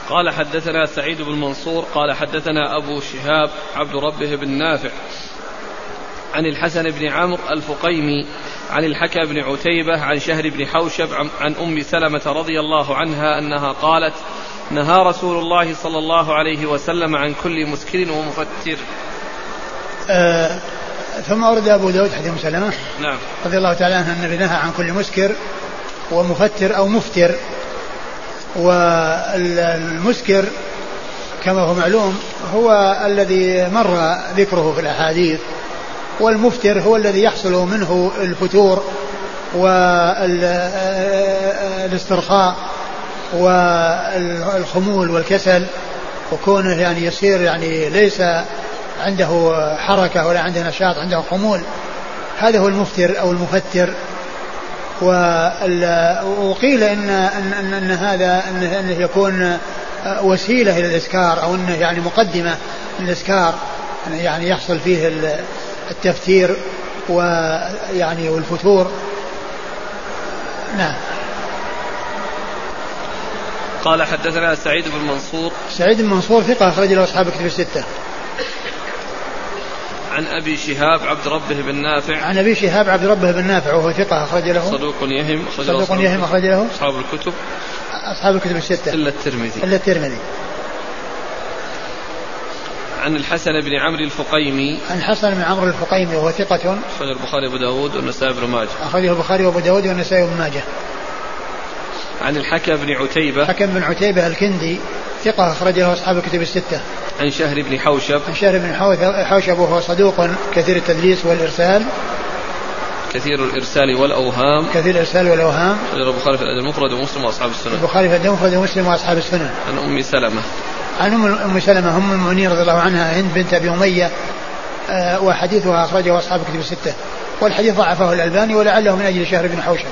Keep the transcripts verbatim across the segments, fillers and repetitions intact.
قال حدثنا سعيد بن منصور قال حدثنا أبو شهاب عبد ربه بن نافع عن الحسن بن عمرو الفقيمي عن الحكى بن عتيبة عن شهر بن حوشب عن أم سلمة رضي الله عنها أنها قالت نهى رسول الله صلى الله عليه وسلم عن كل مسكر ومفتر. آه ثم أورد أبو داود حديث أم سلمة نعم رضي الله تعالى عنها النبي نهى عن كل مسكر ومفتر أو مفتر. والمسكر كما هو معلوم هو الذي مر ذكره في الأحاديث، والمفتر هو الذي يحصل منه الفتور والاسترخاء والخمول والكسل، وكونه يعني يصير يعني ليس عنده حركة ولا عنده نشاط، عنده خمول، هذا هو المفتر أو المفتر. وقيل إن, إن, إن, إن هذا إنه يكون وسيلة إلى الإسكار، أو إنه يعني مقدمة للإسكار، يعني يحصل فيه التفتير ويعني والفتور. نعم. قال حدثنا سعيد بن منصور سعيد بن منصور ثقة أخرج له أصحاب الكتب الستة. عن أبي شهاب عبد ربه بن نافع عن أبي شهاب عبد ربه بن نافع وهو ثقة أخرج له صدوق يهم صدوق يهم أخرج له أصحاب الكتب أصحاب الكتب الستة إلا الترمذي إلا الترمذي. عن الحسن بن عمرو الفقيمي عن الحسن بن عمرو الفقيمي وهو ثقة أخرج البخاري وأبو داود والنسائي بن ماجه أخرجه البخاري وأبو داود والنسائي بن ماجه. عن الحكى بن عتيبة حكم بن عتيبة الكندي ثقة أخرج له أصحاب الكتب الستة. عن شهر بن حوشب عن شهر بن حوشب وهو صدوق كثير التدليس والإرسال كثير الإرسال والأوهام كثير الإرسال والأوهام. أخرج البخاري في الأدب المفرد ومسلم وأصحاب السنن. البخاري في الأدب المفرد ومسلم وأصحاب السنن. عن أم سلمة عن أم سلمة أم المؤمنين رضي الله عنها هند بنت أبي أمية آه وحديثها أخرجه أصحاب الكتب الستة، والحديث ضعفه الألباني ولعله من أجل شهر بن حوشب.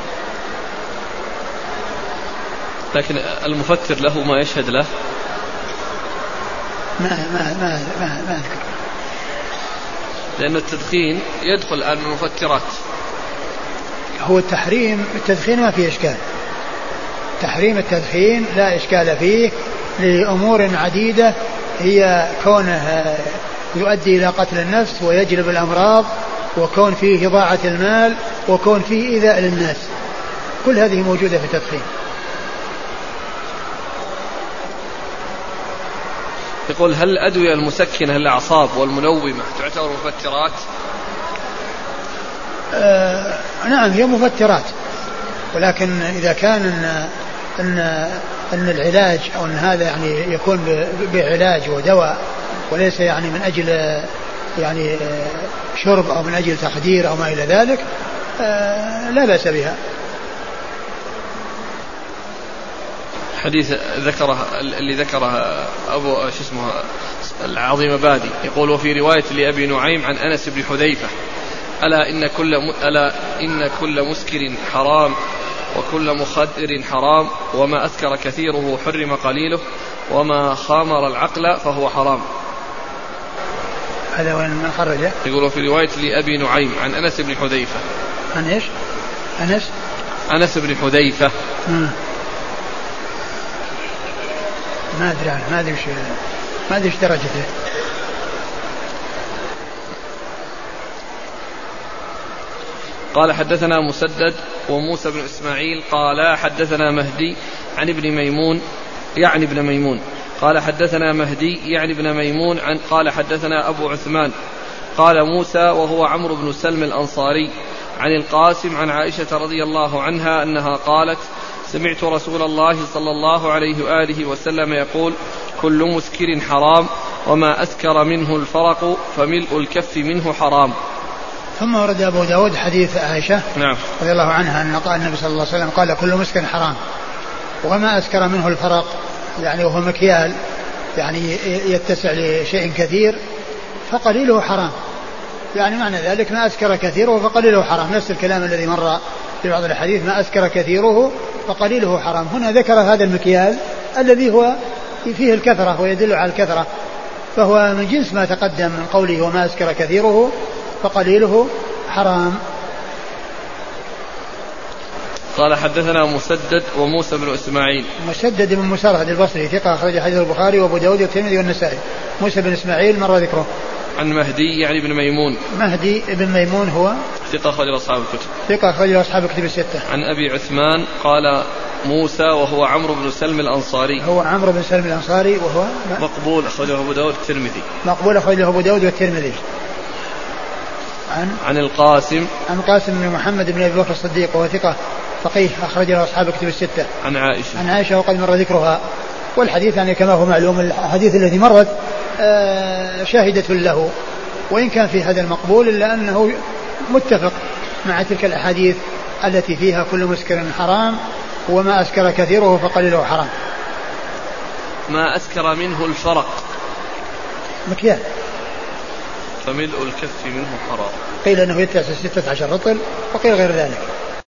لكن المفتر له ما يشهد له ما ما ما ما, ما أذكر، لأن التدخين يدخل الآن من المفترات. هو التحريم التدخين ما فيه إشكال، تحريم التدخين لا إشكال فيه لأمور عديدة، هي كونه يؤدي إلى قتل النفس ويجلب الأمراض، وكون فيه إضاعة المال، وكون فيه إيذاء للناس، كل هذه موجودة في التدخين. يقول هل الأدوية المسكنة للأعصاب والمنومة تعتبر مفترات؟ آه نعم هي مفترات، ولكن إذا كان إن, إن, إن العلاج أو إن هذا يعني يكون بعلاج ودواء وليس يعني من أجل يعني شرب أو من أجل تخدير أو ما إلى ذلك آه لا بأس بها. حديث ذكره اللي ذكره أبو شو اسمه العظيم بادي، يقول وفي رواية لأبي نعيم عن أنس بن حذيفة ألا إن كل ألا إن كل مسكر حرام وكل مخدر حرام وما أسكر كثيره حرم قليله وما خامر العقل فهو حرام. هذا وين من خرجه؟ يقول في رواية لأبي نعيم عن أنس بن حذيفة. عن إيش؟ أنس أنس بن حذيفة. مم. ما أدري عنه، ما أدري ما أدري إيش درجته. قال حدثنا مسدد وموسى بن إسماعيل قال حدثنا مهدي عن ابن ميمون يعني ابن ميمون قال حدثنا مهدي يعني ابن ميمون عن قال حدثنا أبو عثمان قال موسى وهو عمرو بن سلم الأنصاري عن القاسم عن عائشة رضي الله عنها أنها قالت سمعت رسول الله صلى الله عليه وآله وسلم يقول كل مسكر حرام وما أسكر منه الفرق فملء الكف منه حرام. ثم ورد أبو داود حديث عائشة نعم رضي الله عنها أن قال النبي صلى الله عليه وسلم قال كل مسكر حرام وما أسكر منه الفرق، يعني وهو مكيال يعني يتسع لشيء كثير فقليله حرام، يعني معنى ذلك ما أسكر كثيره فقليله حرام، نفس الكلام الذي مر في بعض الحديث ما أسكر كثيره فقليله حرام. هنا ذكر هذا المكيال الذي هو فيه الكثرة ويدل على الكثرة، فهو من جنس ما تقدم من قوله وما أسكر كثيره فقليله حرام. قال حدثنا مسدد وموسى بن إسماعيل. مسدد بن مسرهد البصري ثقة أخرج حديث البخاري وأبو داود والترمذي والنسائي. موسى بن إسماعيل مر ذكره. عن مهدي يعني بن ميمون. مهدي بن ميمون هو ثقة أخرج أصحاب الكتب. ثقة أخرج أصحاب الكتب الستة. عن أبي عثمان قال موسى وهو عمرو بن سلم الأنصاري. هو عمرو بن سلم الأنصاري وهو مقبول أخرجه أبو داود والترمذي. مقبول أخرجه أبو داود والترمذي. عن عن القاسم عن قاسم بن محمد بن أبي بكر الصديق وهو ثقة فقيه أخرج له أصحاب الكتب الستة. عن عائشة. عن عائشة وقد مر ذكرها. والحديث يعني كما هو معلوم الحديث الذي مرت شاهدة له وإن كان في هذا المقبول إلا أنه متفق مع تلك الأحاديث التي فيها كل مسكر حرام وما أسكر كثيره فقليله حرام. ما أسكر منه الفرق مكيال فملء الكف منه حرام. قيل أنه يتسع ستة عشر رطل وقيل غير ذلك.